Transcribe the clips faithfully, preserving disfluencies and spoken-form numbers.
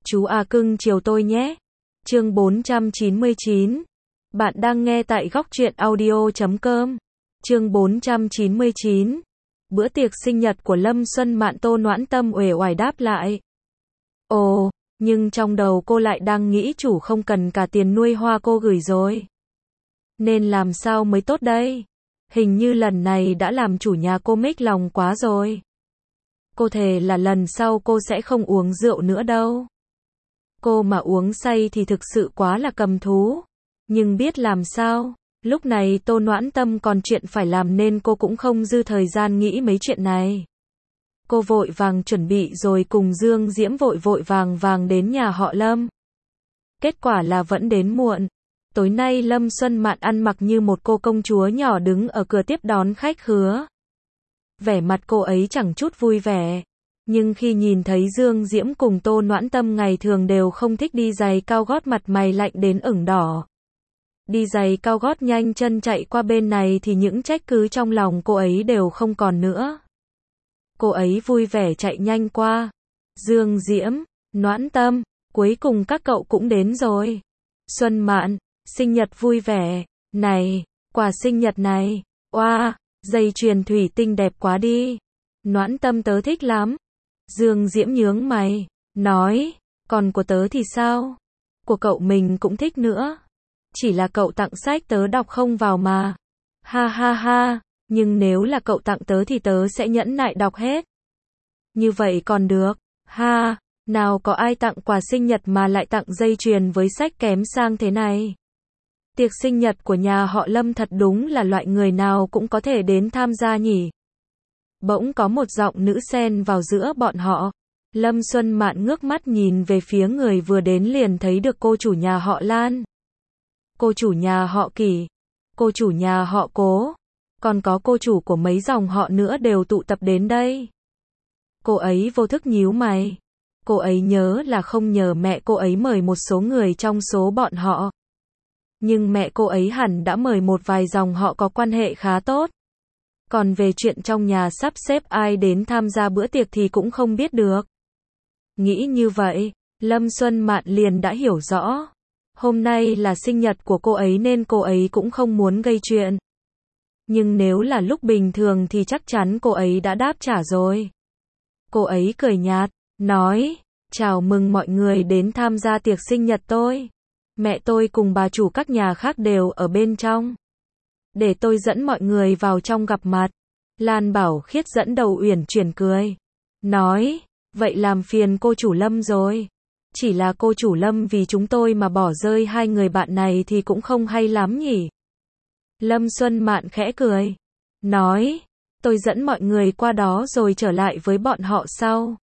Chú A cưng chiều tôi nhé. Chương bốn trăm chín mươi chín. Bạn đang nghe tại góc truyện audio chấm com. Chương bốn trăm chín mươi chín. Bữa tiệc sinh nhật của Lâm Xuân Mạn. Tô Noãn Tâm uể oải đáp lại. Ồ, nhưng trong đầu cô lại đang nghĩ chủ không cần cả tiền nuôi hoa cô gửi rồi. Nên làm sao mới tốt đây? Hình như lần này đã làm chủ nhà cô mếch lòng quá rồi. Cô thề là lần sau cô sẽ không uống rượu nữa đâu. Cô mà uống say thì thực sự quá là cầm thú. Nhưng biết làm sao, lúc này Tô Noãn Tâm còn chuyện phải làm nên cô cũng không dư thời gian nghĩ mấy chuyện này. Cô vội vàng chuẩn bị rồi cùng Dương Diễm vội vội vàng vàng đến nhà họ Lâm. Kết quả là vẫn đến muộn. Tối nay Lâm Xuân Mạn ăn mặc như một cô công chúa nhỏ đứng ở cửa tiếp đón khách khứa. Vẻ mặt cô ấy chẳng chút vui vẻ. Nhưng khi nhìn thấy Dương Diễm cùng Tô Noãn Tâm ngày thường đều không thích đi giày cao gót, mặt mày lạnh đến ửng đỏ. Đi giày cao gót nhanh chân chạy qua bên này thì những trách cứ trong lòng cô ấy đều không còn nữa. Cô ấy vui vẻ chạy nhanh qua. Dương Diễm, Noãn Tâm, cuối cùng các cậu cũng đến rồi. Xuân Mạn, sinh nhật vui vẻ. Này, quà sinh nhật này, oa, wow, dây chuyền thủy tinh đẹp quá đi. Noãn Tâm tớ thích lắm. Dương Diễm nhướng mày, nói, còn của tớ thì sao? Của cậu mình cũng thích nữa. Chỉ là cậu tặng sách tớ đọc không vào mà. Ha ha ha, nhưng nếu là cậu tặng tớ thì tớ sẽ nhẫn nại đọc hết. Như vậy còn được, ha, nào có ai tặng quà sinh nhật mà lại tặng dây chuyền với sách kém sang thế này. Tiệc sinh nhật của nhà họ Lâm thật đúng là loại người nào cũng có thể đến tham gia nhỉ. Bỗng có một giọng nữ xen vào giữa bọn họ. Lâm Xuân Mạn ngước mắt nhìn về phía người vừa đến liền thấy được cô chủ nhà họ Lan, cô chủ nhà họ Kỷ, cô chủ nhà họ Cố, còn có cô chủ của mấy dòng họ nữa đều tụ tập đến đây. Cô ấy vô thức nhíu mày. Cô ấy nhớ là không nhờ mẹ cô ấy mời một số người trong số bọn họ. Nhưng mẹ cô ấy hẳn đã mời một vài dòng họ có quan hệ khá tốt. Còn về chuyện trong nhà sắp xếp ai đến tham gia bữa tiệc thì cũng không biết được. Nghĩ như vậy, Lâm Xuân Mạn liền đã hiểu rõ. Hôm nay là sinh nhật của cô ấy nên cô ấy cũng không muốn gây chuyện. Nhưng nếu là lúc bình thường thì chắc chắn cô ấy đã đáp trả rồi. Cô ấy cười nhạt, nói, chào mừng mọi người đến tham gia tiệc sinh nhật tôi. Mẹ tôi cùng bà chủ các nhà khác đều ở bên trong. Để tôi dẫn mọi người vào trong gặp mặt. Lan Bảo Khiết dẫn đầu uyển chuyển cười. Nói, vậy làm phiền cô chủ Lâm rồi. Chỉ là cô chủ Lâm vì chúng tôi mà bỏ rơi hai người bạn này thì cũng không hay lắm nhỉ. Lâm Xuân Mạn khẽ cười. Nói, tôi dẫn mọi người qua đó rồi trở lại với bọn họ sau.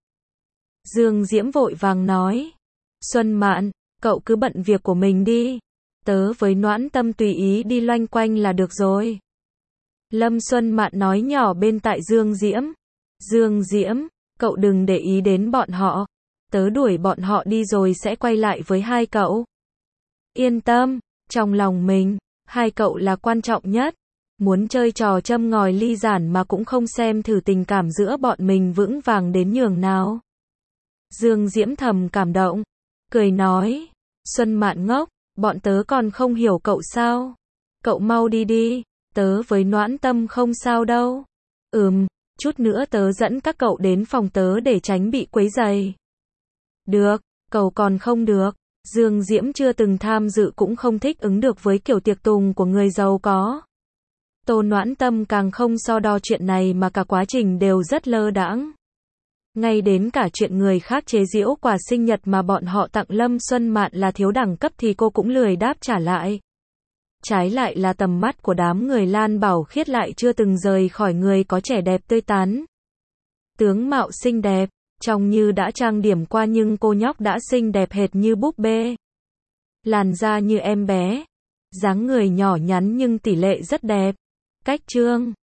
Dương Diễm vội vàng nói. Xuân Mạn, cậu cứ bận việc của mình đi. Tớ với Noãn Tâm tùy ý đi loanh quanh là được rồi. Lâm Xuân Mạn nói nhỏ bên tai Dương Diễm. Dương Diễm, cậu đừng để ý đến bọn họ. Tớ đuổi bọn họ đi rồi sẽ quay lại với hai cậu. Yên tâm, trong lòng mình, hai cậu là quan trọng nhất. Muốn chơi trò châm ngòi ly giản mà cũng không xem thử tình cảm giữa bọn mình vững vàng đến nhường nào. Dương Diễm thầm cảm động, cười nói, Xuân Mạn ngốc, bọn tớ còn không hiểu cậu sao? Cậu mau đi đi, tớ với Noãn Tâm không sao đâu. Ừm, chút nữa tớ dẫn các cậu đến phòng tớ để tránh bị quấy rầy. Được, cậu còn không được. Dương Diễm chưa từng tham dự cũng không thích ứng được với kiểu tiệc tùng của người giàu có. Tô Noãn Tâm càng không so đo chuyện này mà cả quá trình đều rất lơ đãng. Ngay đến cả chuyện người khác chế giễu quà sinh nhật mà bọn họ tặng Lâm Xuân Mạn là thiếu đẳng cấp thì cô cũng lười đáp trả lại. Trái lại là tầm mắt của đám người Lan Bảo Khiết lại chưa từng rời khỏi người có trẻ đẹp tươi tắn. Tướng mạo xinh đẹp, trông như đã trang điểm qua nhưng cô nhóc đã xinh đẹp hệt như búp bê. Làn da như em bé, dáng người nhỏ nhắn nhưng tỷ lệ rất đẹp. Cách trương,